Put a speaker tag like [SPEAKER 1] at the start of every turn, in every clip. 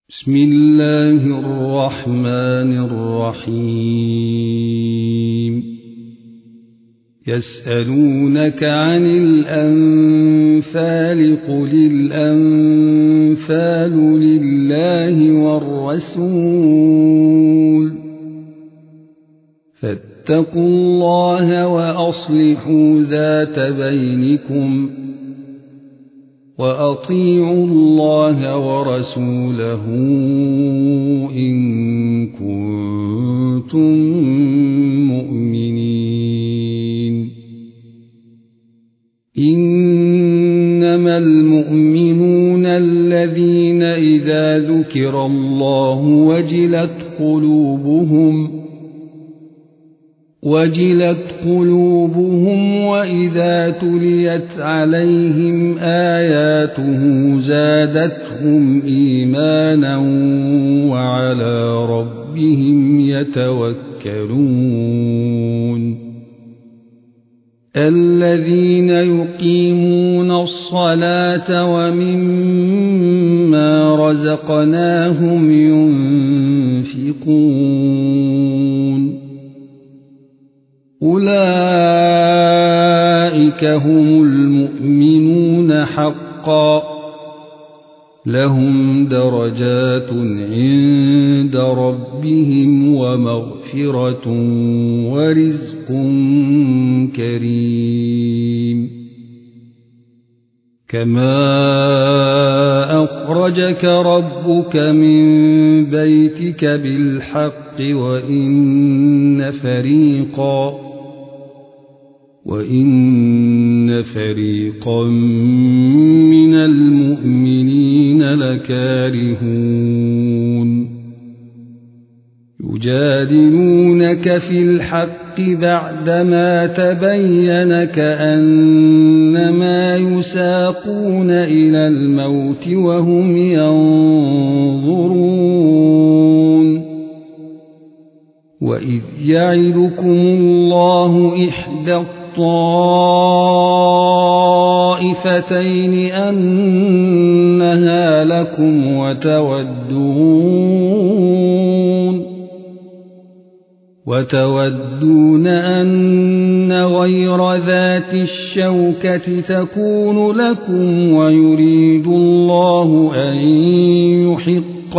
[SPEAKER 1] بسم الله الرحمن الرحيم يسألونك عن الأنفال قل الأنفال لله والرسول فاتقوا الله وأصلحوا ذات بينكم وأطيعوا الله ورسوله إن كنتم مؤمنين إنما المؤمنون الذين إذا ذكر الله وجلت قلوبهم وإذا تليت عليهم آياته زادتهم إيمانا وعلى ربهم يتوكلون الذين يقيمون الصلاة ومما رزقناهم ينفقون أولئك هم المؤمنون حقا لهم درجات عند ربهم ومغفرة ورزق كريم كما أخرجك ربك من بيتك بالحق وإن فريقا من المؤمنين لكارهون يجادلونك في الحق بعدما تبين كأنما يساقون إلى الموت وهم ينظرون وإذ يعدكم الله إحدى الطائفتين أنها لكم وتودون أن غير ذات الشوكة تكون لكم ويريد الله أن يحق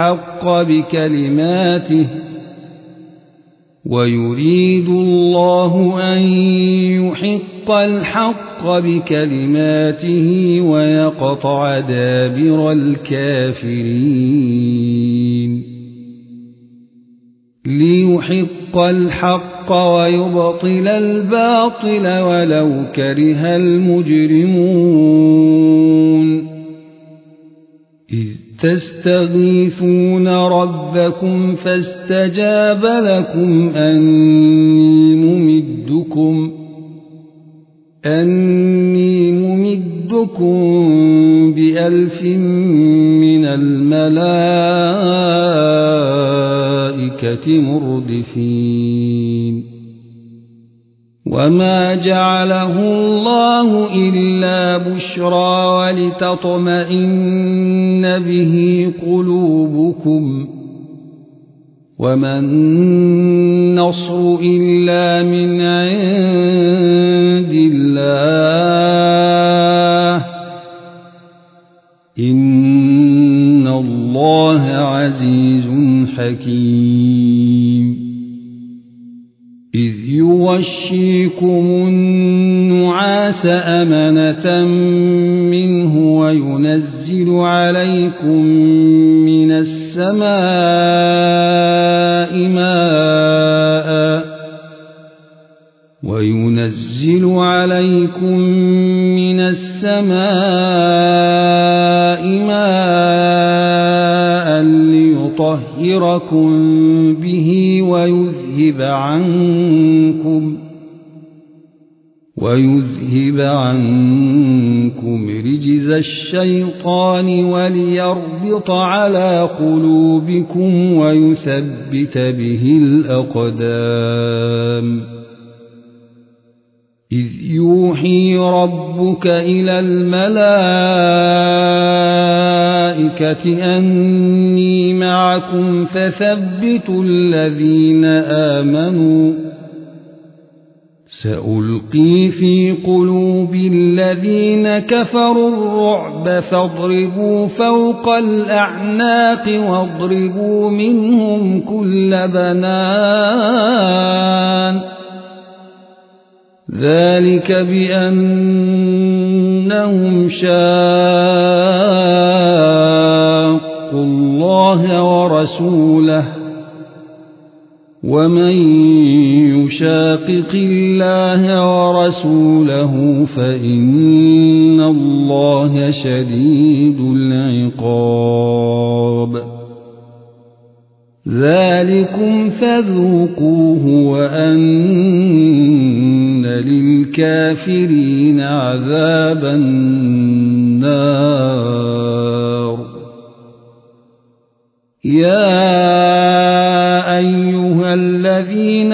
[SPEAKER 1] الحق بكلماته ويقطع دابر الكافرين ليحق الحق ويبطل الباطل ولو كره المجرمون إذ تستغيثون ربكم فاستجاب لكم أني ممدكم بألف من الملائكة مردفين وما جعله الله إلا بشرى ولتطمئن به قلوبكم وما النصر إلا من عند الله إن الله عزيز حكيم إذ يغشيكم النعاس أمنة منه وينزل عليكم من السماء ماء ليطهركم به ويذهب عنكم رجز الشيطان وليربط على قلوبكم ويثبت به الأقدام إذ يوحي ربك إلى الملائكة أني معكم فثبتوا الذين آمنوا سألقي في قلوب الذين كفروا الرعب فاضربوا فوق الأعناق واضربوا منهم كل بنان ذلك بأنهم شاقوا الله ورسوله ومن يشاقق الله ورسوله فإن الله شديد العقاب ذلكم فذوقوه وأن للكافرين عذاب النار يا أيها الذين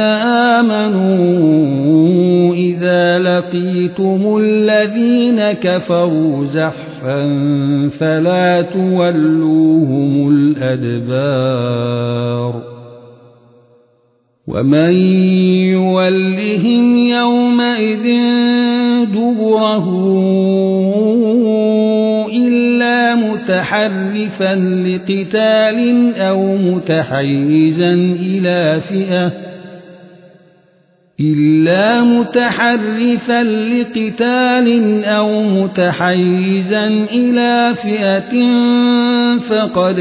[SPEAKER 1] آمنوا إذا لقيتم الذين كفروا زحفا فلا تولوهم الأدبار ومن يولهم يومئذ دبره إلا متحرفا لقتال أو متحيزا إلى فئة فقد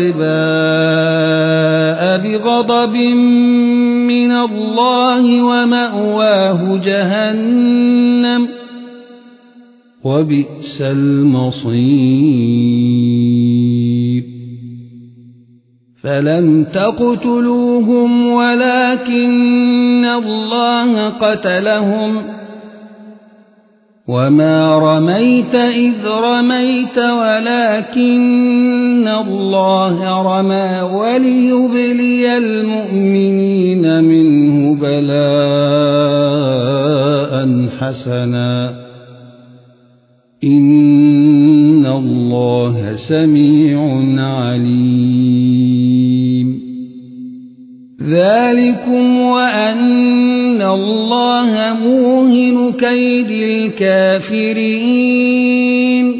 [SPEAKER 1] باء بغضب من الله ومأواه جهنم وبئس المصير فلم تقتلوهم ولكن الله قتلهم وما رميت إذ رميت ولكن الله رمى وليبلي المؤمنين منه بلاء حسنا إن الله سميع عليم ذلكم وأن الله موهن كيد الكافرين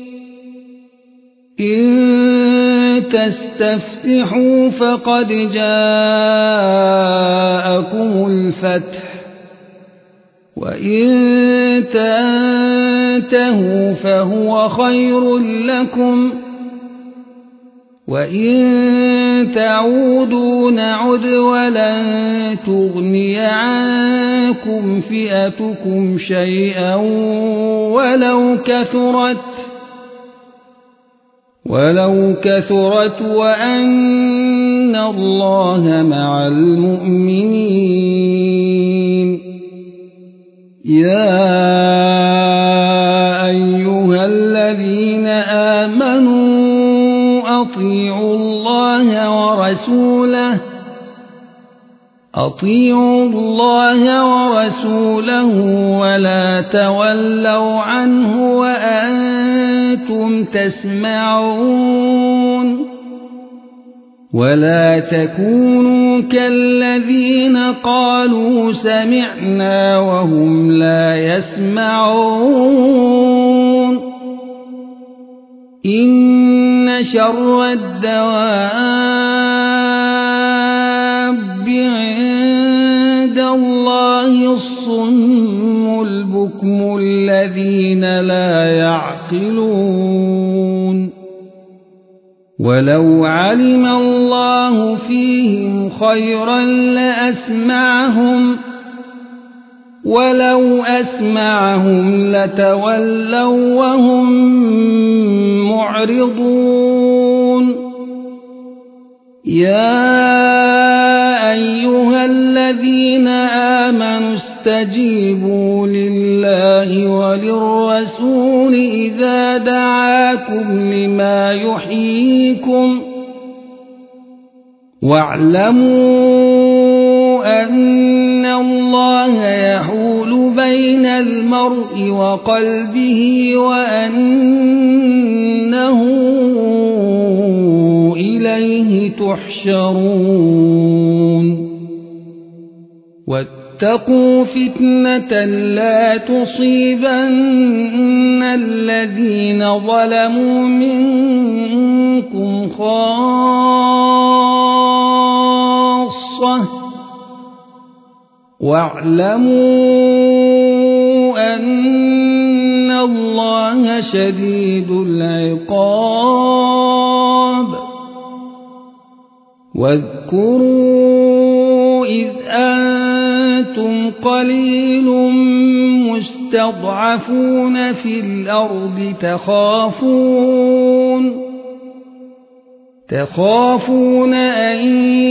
[SPEAKER 1] إن تستفتحوا فقد جاءكم الفتح وإن تنتهوا فهو خير لكم وإن تعودوا نعد ولن تغني عنكم فئتكم شيئا ولو كثرت وأن الله مع المؤمنين يا أيها الذين آمنوا أطيعوا الله ورسوله ولا تولوا عنه وأنتم تسمعون ولا تكونوا كالذين قالوا سمعنا وهم لا يسمعون إن شر الدواب عند الله الصم البكم الذين لا يعقلون ولو علم الله فيهم خيرا لأسمعهم ولو أسمعهم لتولوا وهم معرضون يا أيها الذين آمنوا استجيبوا لله وللرسول إذا دعاكم لما يحييكم واعلموا أن الله يحول بين المرء وقلبه وأنه إليه تحشرون واتقوا فتنة لا تصيبن الذين ظلموا منكم خاصة واعلموا أن الله شديد العقاب واذكروا إذ أنتم قليل مستضعفون في الأرض تخافون أن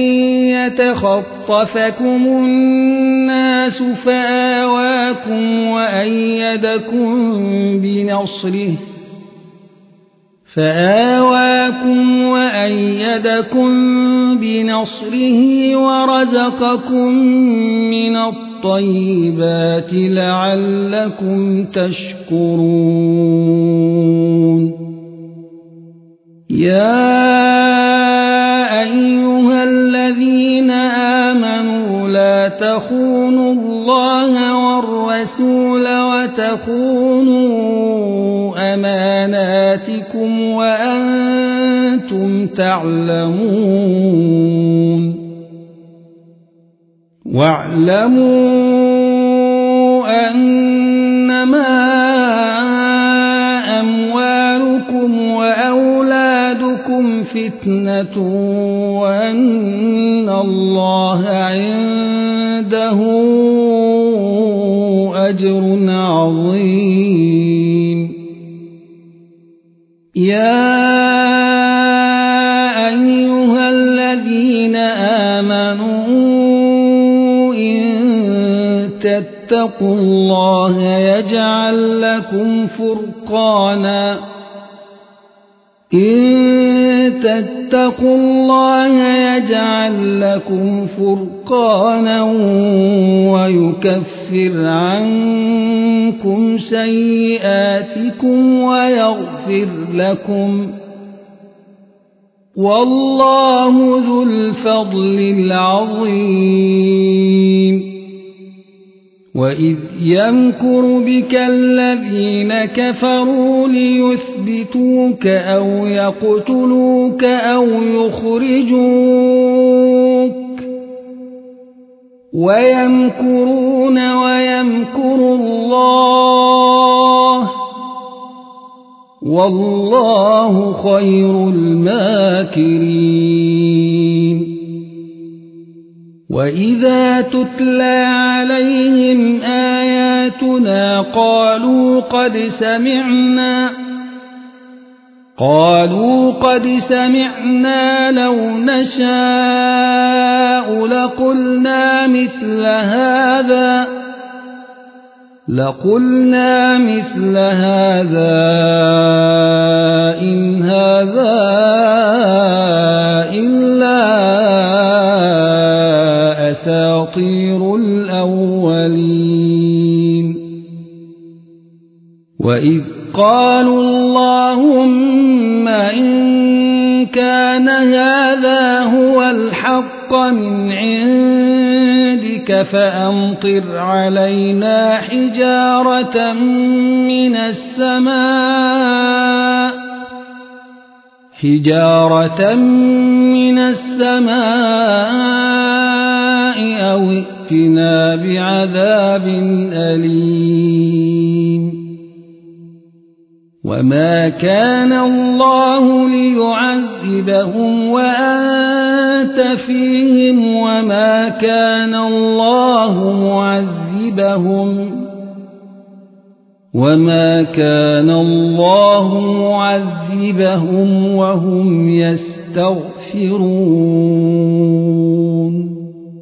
[SPEAKER 1] يتخطفكم الناس فآواكم وأيدكم بنصره ورزقكم من الطيبات لعلكم تشكرون يا أيها الذين آمنوا لا تخونوا الله والرسول وتخونوا أماناتكم وأنتم تعلمون واعلموا أنما أموالكم وأولادكم فتنة وأن الله عنده أجر عظيم يا أيها الذين آمنوا إن تتقوا الله يجعل لكم فرقانا ويكفر عنكم سيئاتكم ويغفر لكم والله ذو الفضل العظيم وإذ يمكر بك الذين كفروا ليثبتوك أو يقتلوك أو يخرجوك ويمكرون ويمكر الله والله خير الماكرين وإذا تتلى عليهم آياتنا قالوا قد سمعنا لو نشاء لقلنا مثل هذا إن هذا إلا أساطير الأولين وإذ قالوا اللهم إن كان هذا هو الحق من عندك فأمطر علينا حجارة من السماء أو ائتنا بعذاب أليم وما كان الله ليعذبهم وأنت فيهم وما كان الله معذبهم وهم يستغفرون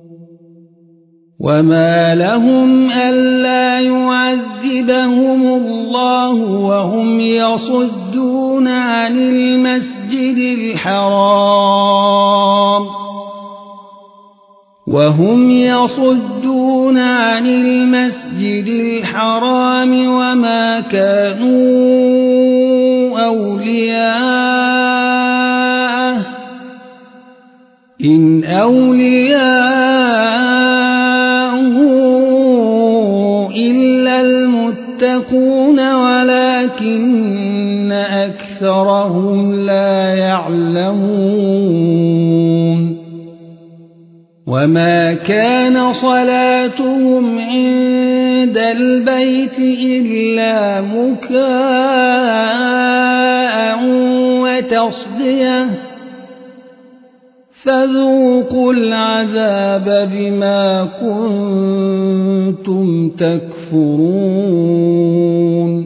[SPEAKER 1] وما لهم ألا يعذبهم الله وهم يصدون عن المسجد الحرام وهم يصدون عن المسجد الحرام وما كانوا أولياءه إن أولياءه إلا المتقون ولكن أكثرهم لا يعلمون وما كان صلاتهم عند البيت إلا مكاء وتصدية فذوقوا العذاب بما كنتم تكفرون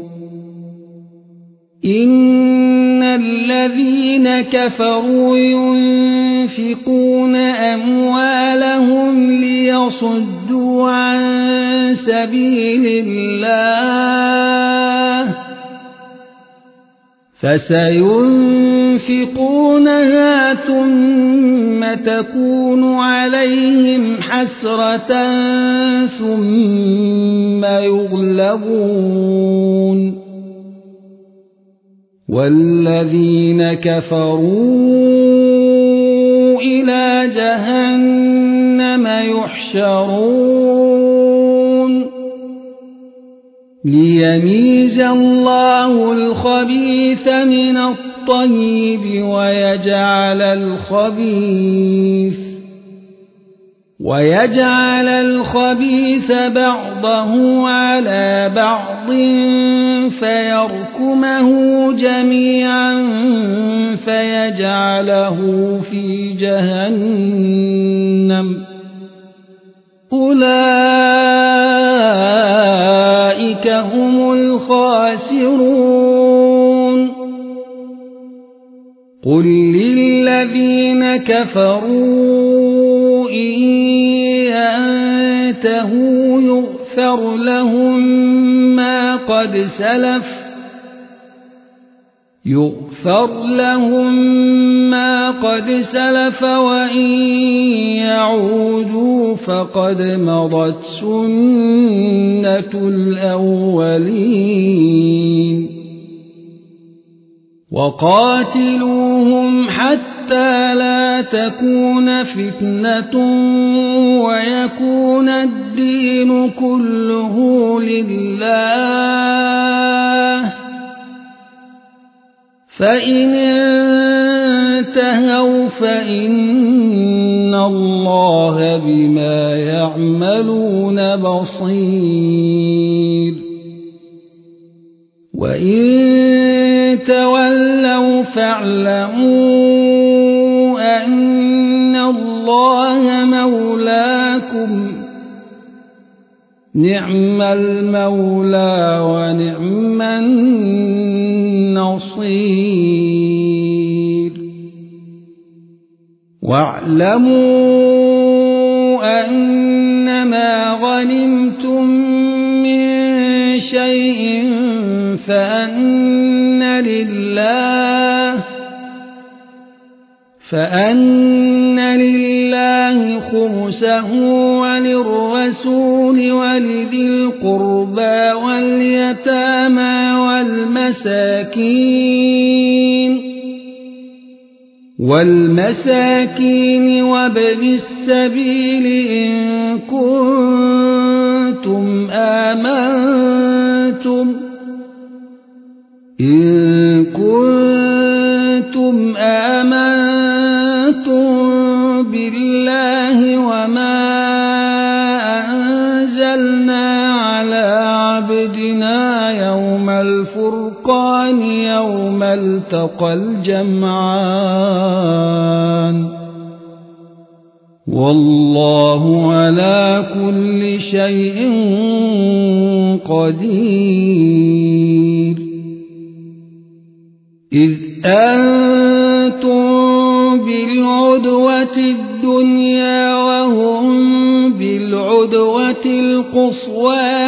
[SPEAKER 1] إن الذين كفروا ينفقون أموالهم ليصدوا عن سبيل الله فسينفقونها ثم تكون عليهم حسرة ثم يغلبون والذين كفروا إلى جهنم يحشرون ليميز الله الخبيث من الطيب ويجعل الخبيث بعضه على بعض فيركمه جميعا فيجعله في جهنم أولئك هم الخاسرون قل للذين كفروا إن ينتهوا يغفر لهم ما قد سلف وإن يعودوا فقد مضت سنة الأولين وقاتلوهم حتى لا تكون فتنة ويكون الدين كله لله فإن انتهوا فإن الله بما يعملون بصير وإن تولوا فاعلموا أن الله مولاكم نعم المولى ونعم النصير واعلموا أنما غنمتم من شيء فأن لله خمسه وللرسول ولذي القربى واليتامى والمساكين وابن السبيل إن كنتم آمنتم بالله وما أنزلنا على عبدنا يوم الفرقان يوم التقى الجمعان والله على كل شيء قدير إذ أنتم بالعدوة الدنيا وهم بالعدوة القصوى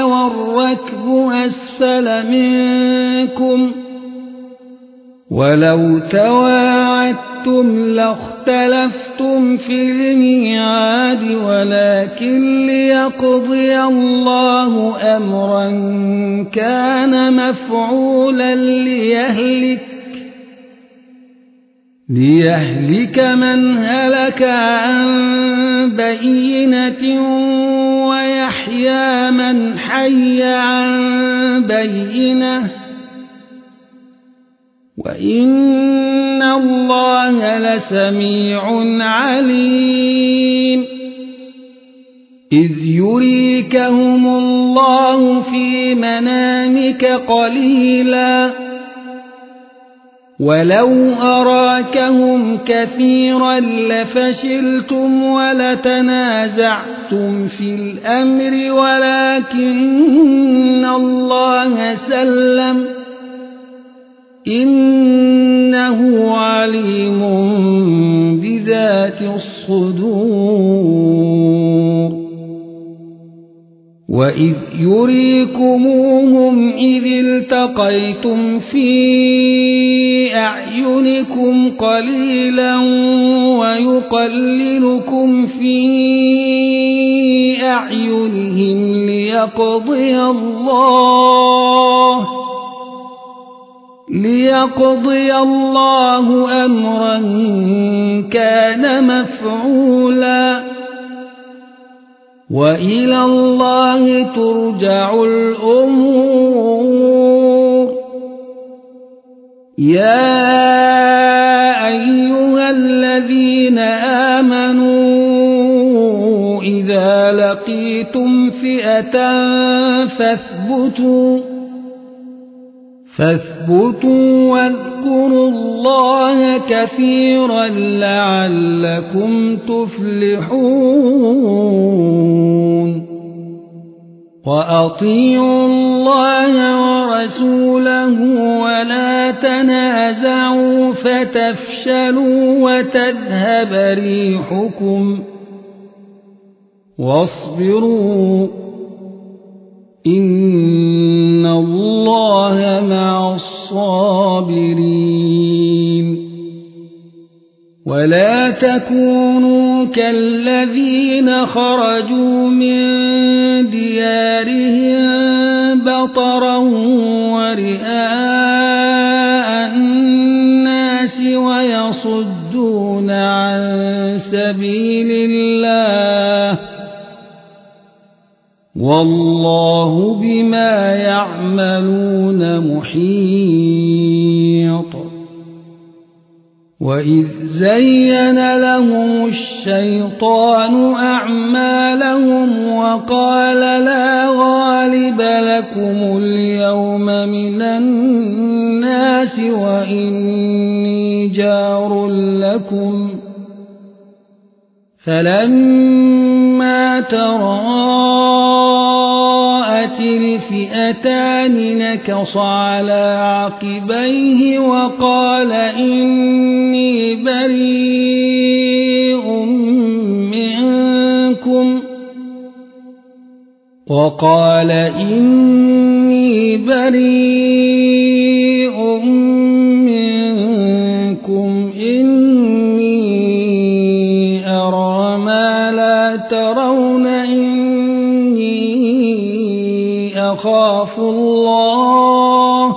[SPEAKER 1] ولو تواعدتم لاختلفتم في الميعاد ولكن ليقضي الله أمرا كان مفعولا ليهلك من هلك عن بينة ويحيى من حي عن بينة وإن الله لسميع عليم إذ يريكهم الله في منامك قليلا ولو أراكهم كثيرا لفشلتم ولتنازعتم في الأمر ولكن الله سلم إنه عليم بذات الصدور وإذ يريكموهم إذ التقيتم في أعينكم قليلا ويقللكم في أعينهم ليقضي الله أمرا كان مفعولا وإلى الله ترجع الأمور يا أيها الذين آمنوا إذا لقيتم فئة فاثبتوا واذكروا الله كثيرا لعلكم تفلحون وأطيعوا الله ورسوله ولا تنازعوا فتفشلوا وتذهب ريحكم واصبروا إن الله مع الصابرين ولا تكونوا كالذين خرجوا من ديارهم بطرا ورئاء الناس ويصدون عن سبيل الله والله بما يعملون محيط وإذ زين لهم الشيطان أعمالهم وقال لا غالب لكم اليوم من الناس وإني جار لكم فلما تراءت الفئتان نكص على عقبيه وقال إني بريء منكم إني أرى ما لا ترون إني أخاف الله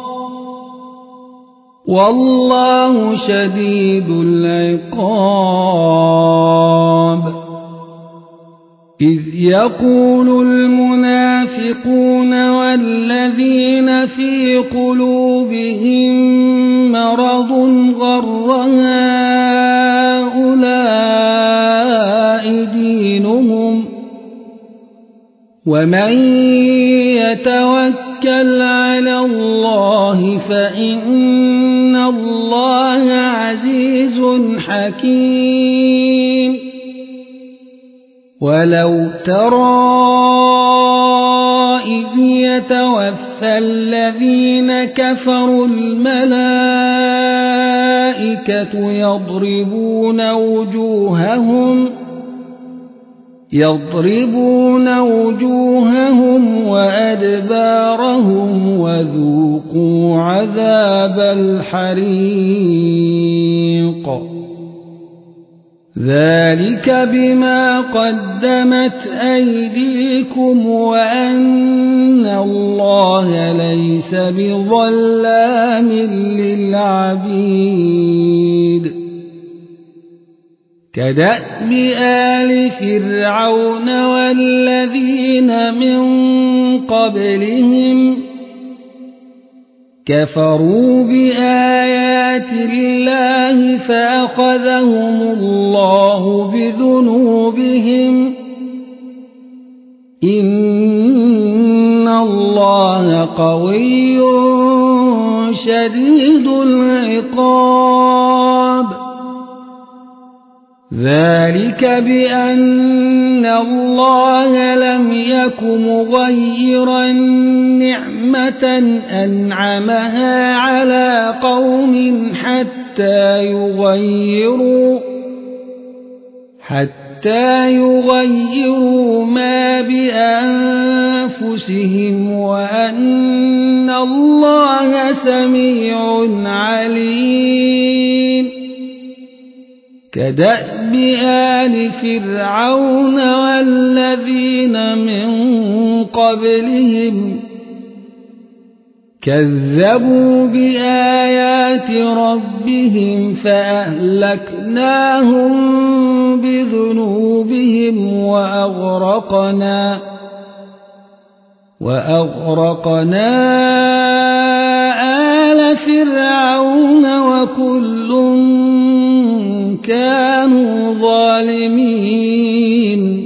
[SPEAKER 1] والله شديد العقاب إذ يقول المنافقون والذين في قلوبهم مرض غر هؤلاء دينهم ومن يتوكل على الله فإن الله عزيز حكيم ولو ترى إذ يتوفى الذين كفروا الملائكة يضربون وجوههم يضربون وجوههم وأدبارهم وذوقوا عذاب الحريق ذلك بما قدمت أيديكم وأن الله ليس بظلام للعبيد كدأب آل فرعون والذين من قبلهم كفروا بآيات الله فأخذهم الله بذنوبهم إن الله قوي شديد العقاب ذلك بأن الله لم يك مغيرا نعمة أنعمها على قوم حتى يغيروا ما بأنفسهم وأن الله سميع عليم كدأب آل فرعون والذين من قبلهم كذبوا بآيات ربهم فأهلكناهم بذنوبهم وأغرقنا آل فرعون وكل كانوا ظالمين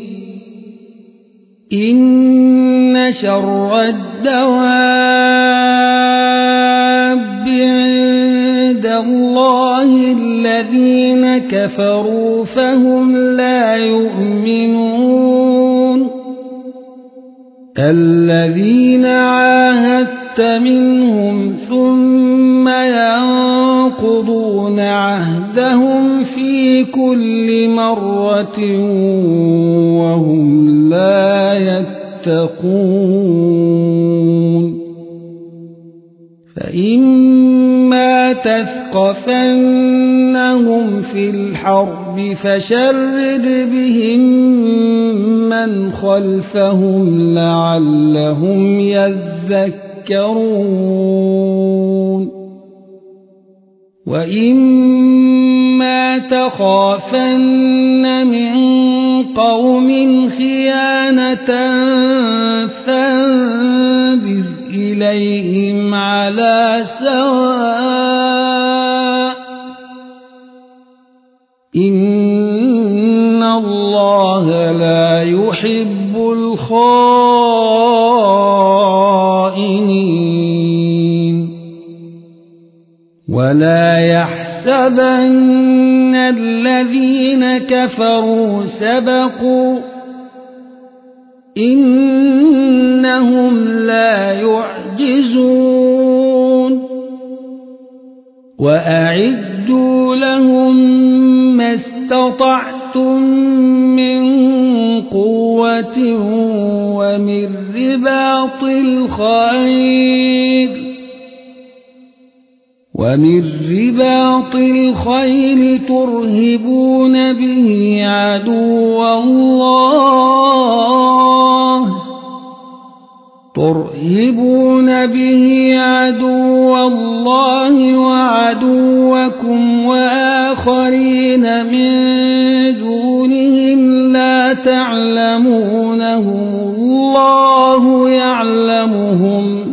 [SPEAKER 1] إن شر الدواب عند الله الذين كفروا فهم لا يؤمنون الذين عاهدت منهم ثم ينقضون عهدهم في كل مرة وهم لا يتقون فإما تثقفنهم في الحرب فشرد بهم من خلفهم لعلهم يذكرون وإما تخافن من قوم خيانة فانبذ إليهم على سواء إن الله لا يحب الخائنين ولا يحسبن الذين كفروا سبقوا إنهم لا يعجزون وأعدوا لهم ما استطعتم من قوة ومن رباط الخيل ترهبون به عدو الله وعدوكم وآخرين من دونهم لا تعلمونهم الله يعلمهم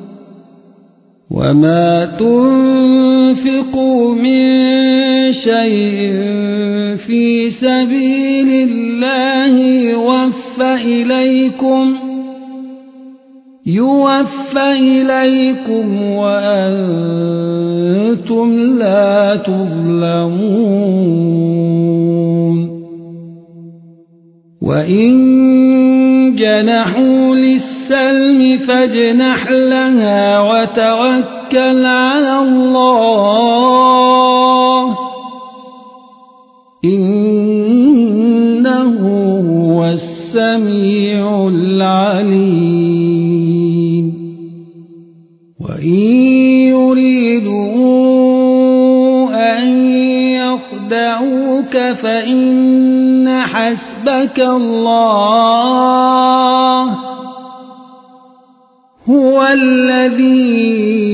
[SPEAKER 1] وما تنفقوا من شيء في سبيل الله يوفى إليكم وأنتم لا تظلمون وإن جنحوا للسلم فاجنح لها وتوكل على الله إنه هو السميع العليم وإن يريدوا أن يخدعوك فإن حسبك الله هو الذي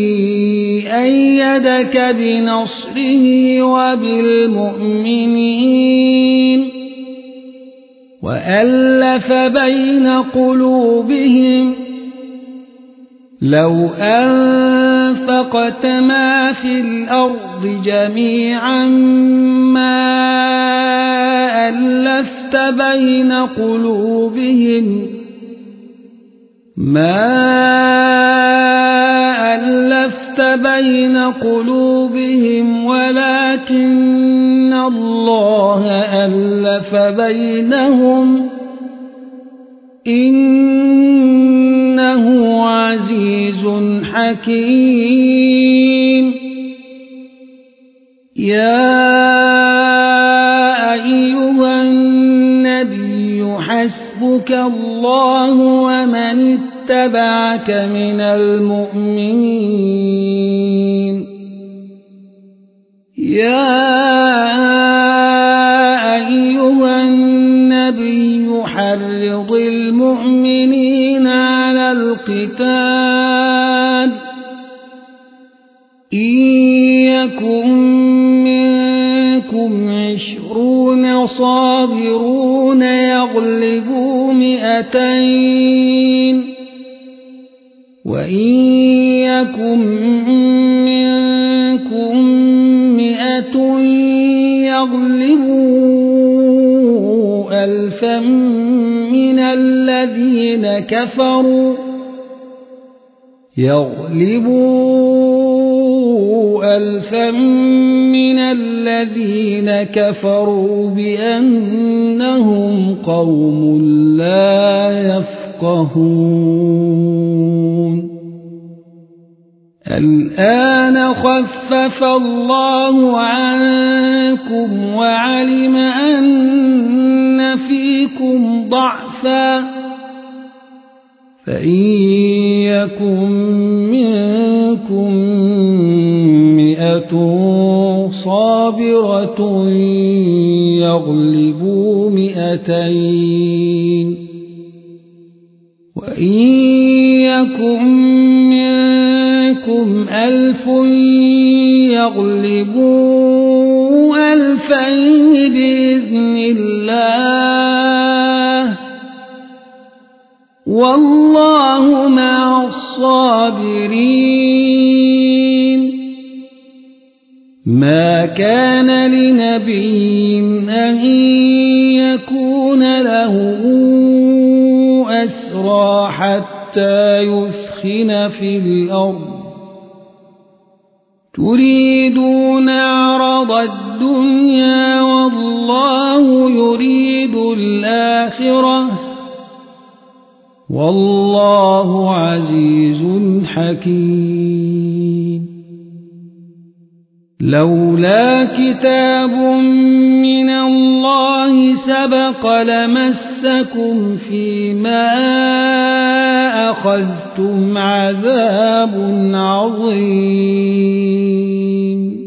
[SPEAKER 1] أيدك بنصره وبالمؤمنين وألف بين قلوبهم لو أنفقت ما في الأرض جميعا ما ألفت بين قلوبهم ولكن الله ألف بينهم إنه عزيز حكيم يا أيها النبي حسبك الله ومن اتبعك من المؤمنين يا أيها النبي حرض المؤمنين على القتال إن يكن منكم 20 صابرون يغلبوا 200 وإن يكن منكم 100 يغلبوا 1000 من الذين كفروا بأنهم قوم لا يفقهون الآن خفف الله عنكم وعلم أن فيكم ضعفا فإن يكن منكم 100 صابرة يغلبوا 200 وإن يكن منكم 1000 يغلبوا 2000 بإذن الله والله مع الصابرين ما كان لنبي أن يكون له أسرى حتى يثخن في الأرض تريدون عرض الدنيا والله يريد الآخرة والله عزيز حكيم لولا كتاب من الله سبق لمسكم فيما أخذتم عذاب عظيم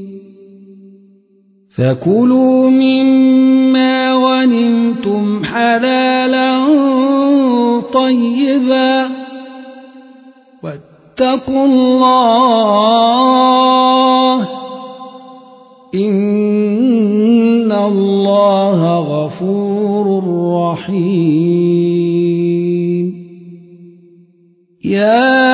[SPEAKER 1] فكلوا مما غنمتم حلالا طيبا واتقوا الله إن الله غفور رحيم يا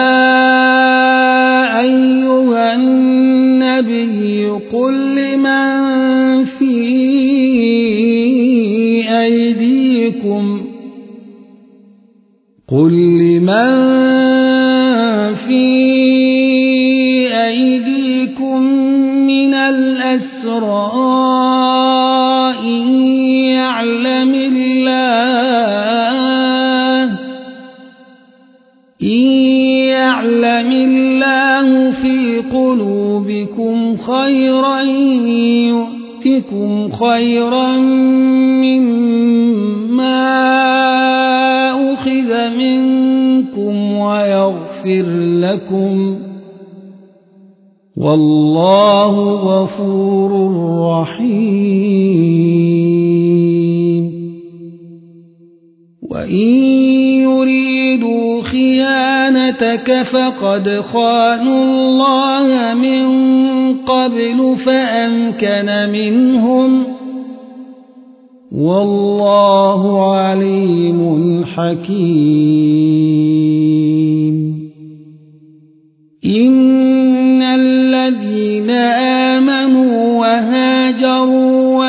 [SPEAKER 1] أيها النبي قل لمن في أيديكم من الأسرى إن يعلم الله في قلوبكم خيرا يؤتكم خيرا مما يغفر لكم والله غفور رحيم وإن يريدوا خيانتك فقد خانوا الله من قبل فأمكن منهم والله عليم حكيم إن الذين آمنوا وهاجروا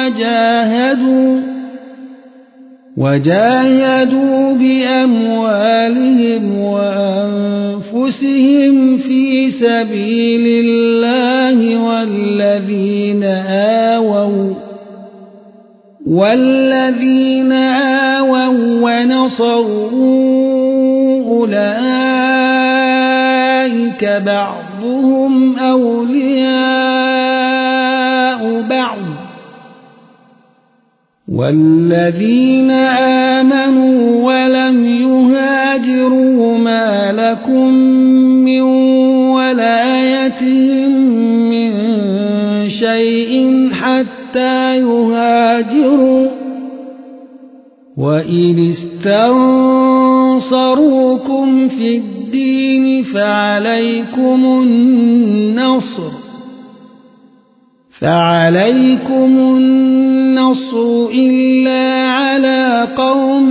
[SPEAKER 1] وجاهدوا بأموالهم وأنفسهم في سبيل الله والذين آووا ونصروا أولئك بعضهم أولياء بعض والذين آمنوا ولم يهاجروا ما لكم من ولايتهم من شيء حتى يهاجروا وإن استنصروكم في الدين فعليكم النصر إلا على قوم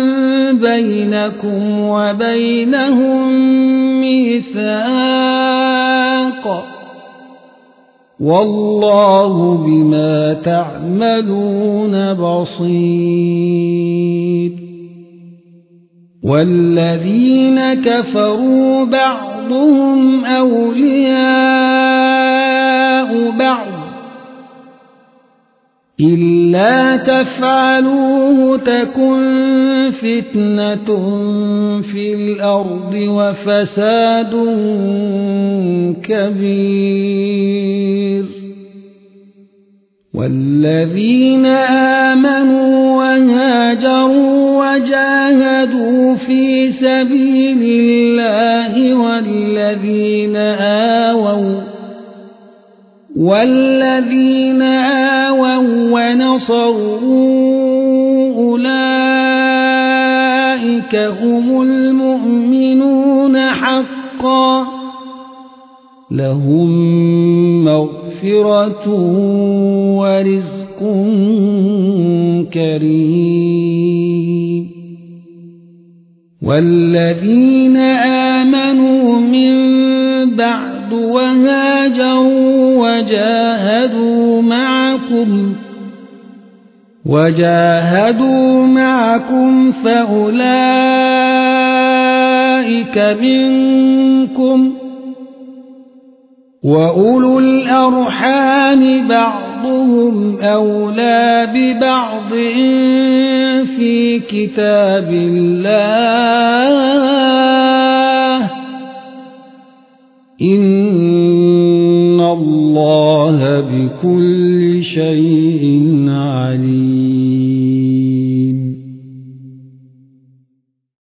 [SPEAKER 1] بينكم وبينهم ميثاق والله بما تعملون بصير والذين كفروا بعضهم أولياء بعض إلا تفعلوه تكن فتنة في الأرض وفساد كبير والذين آمنوا وهاجروا وجاهدوا في سبيل الله والذين آووا ونصروا أولئك هم المؤمنون حقا لهم مغفرة ورزق كريم والذين آمنوا من بعد وهاجروا وجاهدوا معكم فأولئك منكم وأولو الأرحام بعضهم أولى ببعض في كتاب الله إن الله بكل شيء عليم